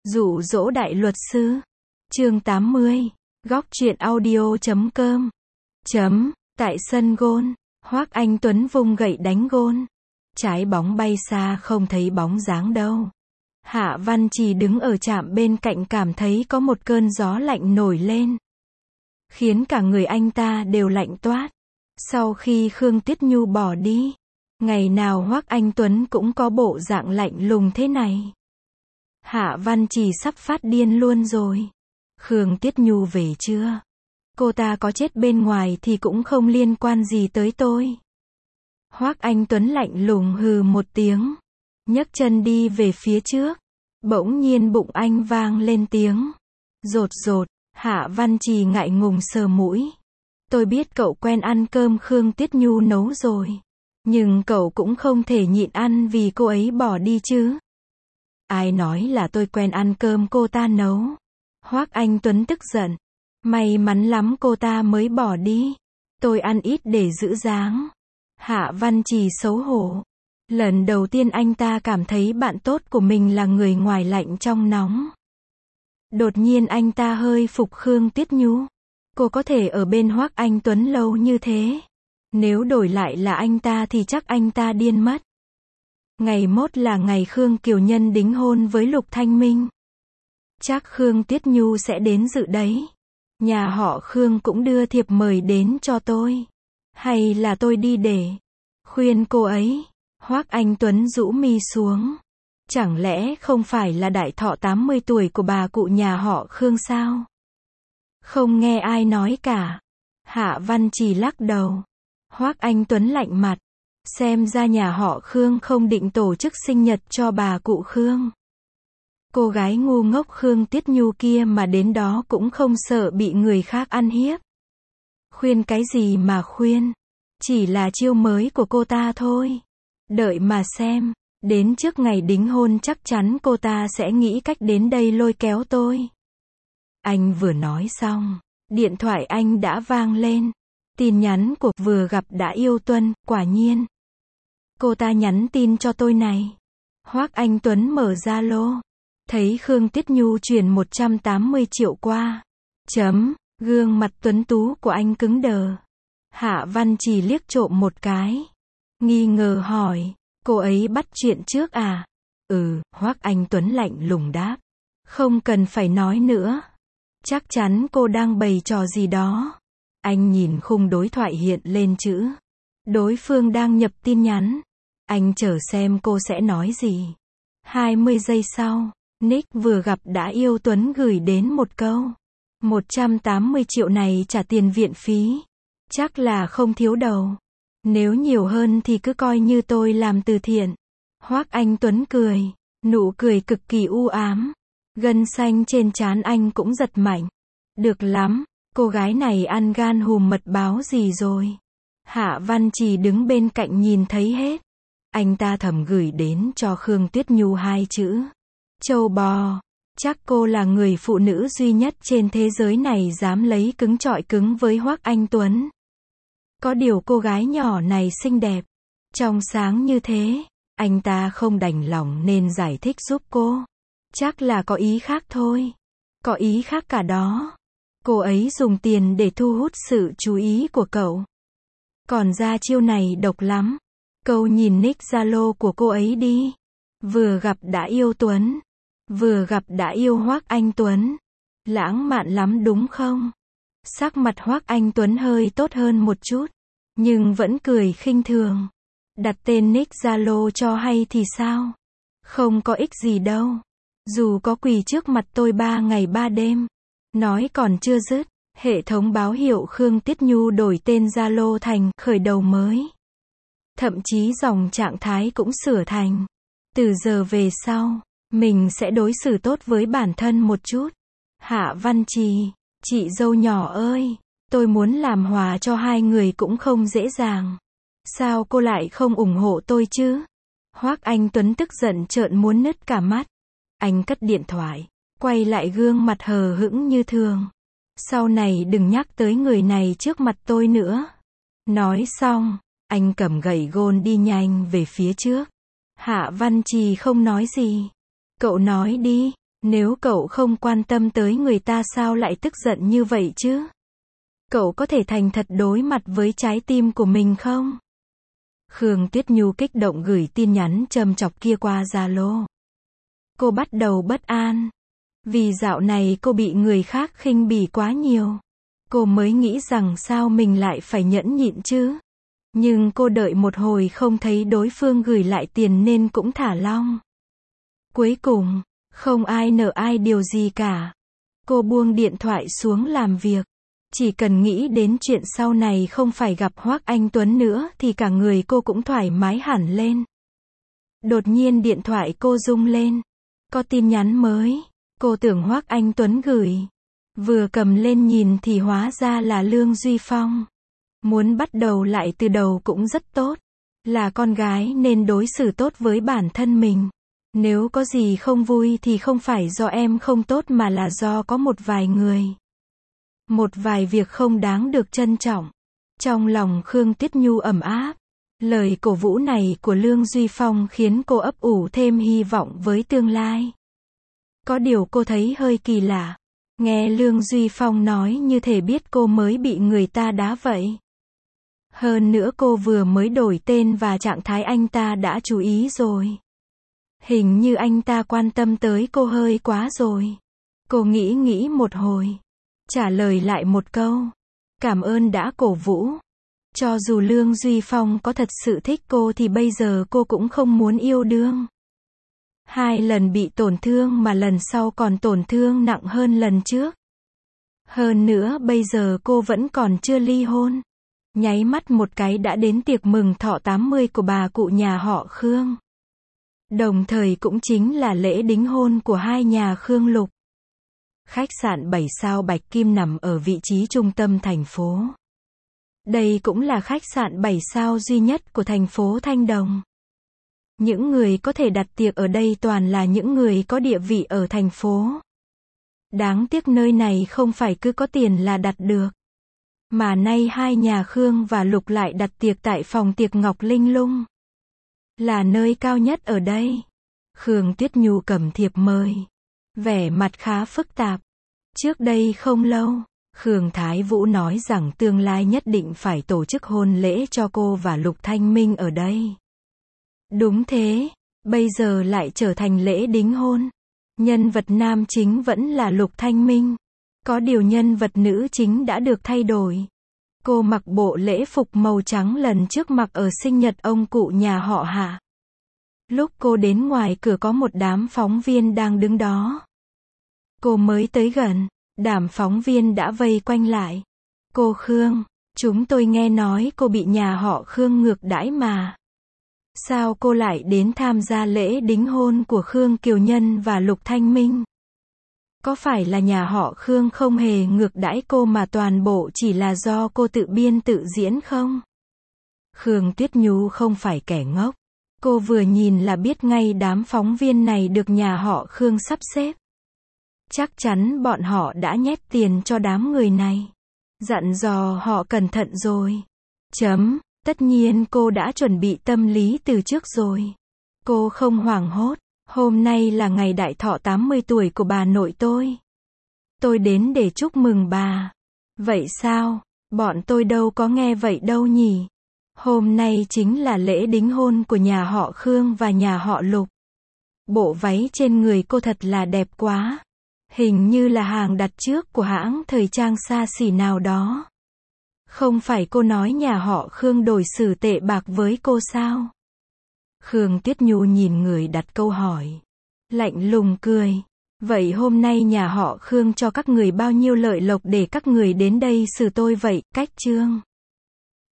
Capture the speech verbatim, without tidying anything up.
Dụ dỗ đại luật sư. Chương tám mươi. Góc truyện audio chấm com. Chấm. Tại sân gôn, Hoác Anh Tuấn vung gậy đánh gôn. Trái bóng bay xa không thấy bóng dáng đâu. Hạ Văn Trì đứng ở trạm bên cạnh cảm thấy có một cơn gió lạnh nổi lên. Khiến cả người anh ta đều lạnh toát. Sau khi Khương Tiết Nhu bỏ đi, ngày nào Hoác Anh Tuấn cũng có bộ dạng lạnh lùng thế này. Hạ Văn Trì sắp phát điên luôn rồi. Khương Tiết Nhu về chưa? Cô ta có chết bên ngoài thì cũng không liên quan gì tới tôi. Hoác Anh Tuấn lạnh lùng hừ một tiếng, nhấc chân đi về phía trước. Bỗng nhiên bụng anh vang lên tiếng rột rột. Hạ Văn Trì ngại ngùng sờ mũi. Tôi biết cậu quen ăn cơm Khương Tiết Nhu nấu rồi. Nhưng cậu cũng không thể nhịn ăn vì cô ấy bỏ đi chứ. Ai nói là tôi quen ăn cơm cô ta nấu? Hoác Anh Tuấn tức giận. May mắn lắm cô ta mới bỏ đi. Tôi ăn ít để giữ dáng. Hạ Văn Trì xấu hổ. Lần đầu tiên anh ta cảm thấy bạn tốt của mình là người ngoài lạnh trong nóng. Đột nhiên anh ta hơi phục Khương Tiết Nhu. Cô có thể ở bên Hoác Anh Tuấn lâu như thế. Nếu đổi lại là anh ta thì chắc anh ta điên mất. Ngày mốt là ngày Khương Kiều Nhân đính hôn với Lục Thanh Minh. Chắc Khương Tiết Nhu sẽ đến dự đấy. Nhà họ Khương cũng đưa thiệp mời đến cho tôi. Hay là tôi đi để khuyên cô ấy? Hoác Anh Tuấn rũ mi xuống. Chẳng lẽ không phải là đại thọ tám mươi tuổi của bà cụ nhà họ Khương sao? Không nghe ai nói cả. Hạ Văn Trì lắc đầu. Hoác Anh Tuấn lạnh mặt. Xem ra nhà họ Khương không định tổ chức sinh nhật cho bà cụ Khương. Cô gái ngu ngốc Khương Tiết Nhu kia mà đến đó cũng không sợ bị người khác ăn hiếp. Khuyên cái gì mà khuyên? Chỉ là chiêu mới của cô ta thôi. Đợi mà xem. Đến trước ngày đính hôn chắc chắn cô ta sẽ nghĩ cách đến đây lôi kéo tôi. Anh vừa nói xong, điện thoại anh đã vang lên. Tin nhắn của vừa gặp đã yêu Tuân, quả nhiên. Cô ta nhắn tin cho tôi này. Hoác Anh Tuấn mở Zalo. Thấy Khương Tiết Nhu chuyển một trăm tám mươi triệu qua. Chấm. Gương mặt tuấn tú của anh cứng đờ. Hạ Văn Trì liếc trộm một cái. Nghi ngờ hỏi. Cô ấy bắt chuyện trước à? Ừ, Hoác Anh Tuấn lạnh lùng đáp. Không cần phải nói nữa. Chắc chắn cô đang bày trò gì đó. Anh nhìn khung đối thoại hiện lên chữ. Đối phương đang nhập tin nhắn. Anh chờ xem cô sẽ nói gì. hai mươi giây sau, Nick vừa gặp đã yêu Tuấn gửi đến một câu. một trăm tám mươi triệu này trả tiền viện phí. Chắc là không thiếu đầu. Nếu nhiều hơn thì cứ coi như tôi làm từ thiện. Hoác Anh Tuấn cười. Nụ cười cực kỳ u ám. Gân xanh trên trán anh cũng giật mạnh. Được lắm. Cô gái này ăn gan hùm mật báo gì rồi? Hạ Văn Trì đứng bên cạnh nhìn thấy hết. Anh ta thầm gửi đến cho Khương Tiết Nhu hai chữ. Châu bò. Chắc cô là người phụ nữ duy nhất trên thế giới này dám lấy cứng chọi cứng với Hoác Anh Tuấn. Có điều cô gái nhỏ này xinh đẹp, trong sáng như thế, anh ta không đành lòng nên giải thích giúp cô. Chắc là có ý khác thôi. Có ý khác cả đó. Cô ấy dùng tiền để thu hút sự chú ý của cậu. Còn ra chiêu này độc lắm. Cậu nhìn nick Zalo của cô ấy đi. Vừa gặp đã yêu Tuấn. Vừa gặp đã yêu Hoác Anh Tuấn. Lãng mạn lắm đúng không? Sắc mặt Hoác Anh Tuấn hơi tốt hơn một chút. Nhưng vẫn cười khinh thường. Đặt tên nick Zalo cho hay thì sao? Không có ích gì đâu. Dù có quỳ trước mặt tôi ba ngày ba đêm. Nói còn chưa dứt. Hệ thống báo hiệu Khương Tiết Nhu đổi tên Zalo thành khởi đầu mới. Thậm chí dòng trạng thái cũng sửa thành. Từ giờ về sau, mình sẽ đối xử tốt với bản thân một chút. Hạ Văn Trì, chị dâu nhỏ ơi, tôi muốn làm hòa cho hai người cũng không dễ dàng. Sao cô lại không ủng hộ tôi chứ? Hoác Anh Tuấn tức giận trợn muốn nứt cả mắt. Anh cất điện thoại, quay lại gương mặt hờ hững như thường. Sau này đừng nhắc tới người này trước mặt tôi nữa. Nói xong, anh cầm gậy gôn đi nhanh về phía trước. Hạ Văn Trì không nói gì. Cậu nói đi. Nếu cậu không quan tâm tới người ta sao lại tức giận như vậy chứ? Cậu có thể thành thật đối mặt với trái tim của mình không? Khương Tuyết Nhu kích động gửi tin nhắn châm chọc kia qua Zalo. Cô bắt đầu bất an. Vì dạo này cô bị người khác khinh bỉ quá nhiều. Cô mới nghĩ rằng sao mình lại phải nhẫn nhịn chứ? Nhưng cô đợi một hồi không thấy đối phương gửi lại tiền nên cũng thả lỏng. Cuối cùng, không ai nợ ai điều gì cả. Cô buông điện thoại xuống làm việc. Chỉ cần nghĩ đến chuyện sau này không phải gặp Hoắc Anh Tuấn nữa thì cả người cô cũng thoải mái hẳn lên. Đột nhiên điện thoại cô rung lên. Có tin nhắn mới. Cô tưởng Hoắc Anh Tuấn gửi. Vừa cầm lên nhìn thì hóa ra là Lương Duy Phong. Muốn bắt đầu lại từ đầu cũng rất tốt. Là con gái nên đối xử tốt với bản thân mình. Nếu có gì không vui thì không phải do em không tốt mà là do có một vài người. Một vài việc không đáng được trân trọng. Trong lòng Khương Tuyết Nhu ấm áp. Lời cổ vũ này của Lương Duy Phong khiến cô ấp ủ thêm hy vọng với tương lai. Có điều cô thấy hơi kỳ lạ. Nghe Lương Duy Phong nói như thể biết cô mới bị người ta đá vậy. Hơn nữa cô vừa mới đổi tên và trạng thái anh ta đã chú ý rồi. Hình như anh ta quan tâm tới cô hơi quá rồi. Cô nghĩ nghĩ một hồi. Trả lời lại một câu. Cảm ơn đã cổ vũ. Cho dù Lương Duy Phong có thật sự thích cô thì bây giờ cô cũng không muốn yêu đương. Hai lần bị tổn thương mà lần sau còn tổn thương nặng hơn lần trước. Hơn nữa bây giờ cô vẫn còn chưa ly hôn. Nháy mắt một cái đã đến tiệc mừng thọ tám mươi của bà cụ nhà họ Khương. Đồng thời cũng chính là lễ đính hôn của hai nhà Khương Lục. Khách sạn bảy sao Bạch Kim nằm ở vị trí trung tâm thành phố. Đây cũng là khách sạn bảy sao duy nhất của thành phố Thanh Đồng. Những người có thể đặt tiệc ở đây toàn là những người có địa vị ở thành phố. Đáng tiếc nơi này không phải cứ có tiền là đặt được. Mà nay hai nhà Khương và Lục lại đặt tiệc tại phòng tiệc Ngọc Linh Lung. Là nơi cao nhất ở đây. Khương Tuyết Nhu cầm thiệp mời. Vẻ mặt khá phức tạp. Trước đây không lâu, Khương Thái Vũ nói rằng tương lai nhất định phải tổ chức hôn lễ cho cô và Lục Thanh Minh ở đây. Đúng thế, bây giờ lại trở thành lễ đính hôn. Nhân vật nam chính vẫn là Lục Thanh Minh. Có điều nhân vật nữ chính đã được thay đổi. Cô mặc bộ lễ phục màu trắng lần trước mặc ở sinh nhật ông cụ nhà họ Hạ. Lúc cô đến ngoài cửa có một đám phóng viên đang đứng đó. Cô mới tới gần, đám phóng viên đã vây quanh lại. Cô Khương, chúng tôi nghe nói cô bị nhà họ Khương ngược đãi mà. Sao cô lại đến tham gia lễ đính hôn của Khương Kiều Nhân và Lục Thanh Minh? Có phải là nhà họ Khương không hề ngược đãi cô mà toàn bộ chỉ là do cô tự biên tự diễn không? Khương Tuyết Nhu không phải kẻ ngốc. Cô vừa nhìn là biết ngay đám phóng viên này được nhà họ Khương sắp xếp. Chắc chắn bọn họ đã nhét tiền cho đám người này. Dặn dò họ cẩn thận rồi. Chấm. Tất nhiên cô đã chuẩn bị tâm lý từ trước rồi. Cô không hoảng hốt. Hôm nay là ngày đại thọ tám mươi tuổi của bà nội tôi. Tôi đến để chúc mừng bà. Vậy sao? Bọn tôi đâu có nghe vậy đâu nhỉ? Hôm nay chính là lễ đính hôn của nhà họ Khương và nhà họ Lục. Bộ váy trên người cô thật là đẹp quá. Hình như là hàng đặt trước của hãng thời trang xa xỉ nào đó. Không phải cô nói nhà họ Khương đối xử tệ bạc với cô sao? Khương Tuyết Nhu nhìn người đặt câu hỏi. Lạnh lùng cười. Vậy hôm nay nhà họ Khương cho các người bao nhiêu lợi lộc để các người đến đây xử tôi vậy? Cách chương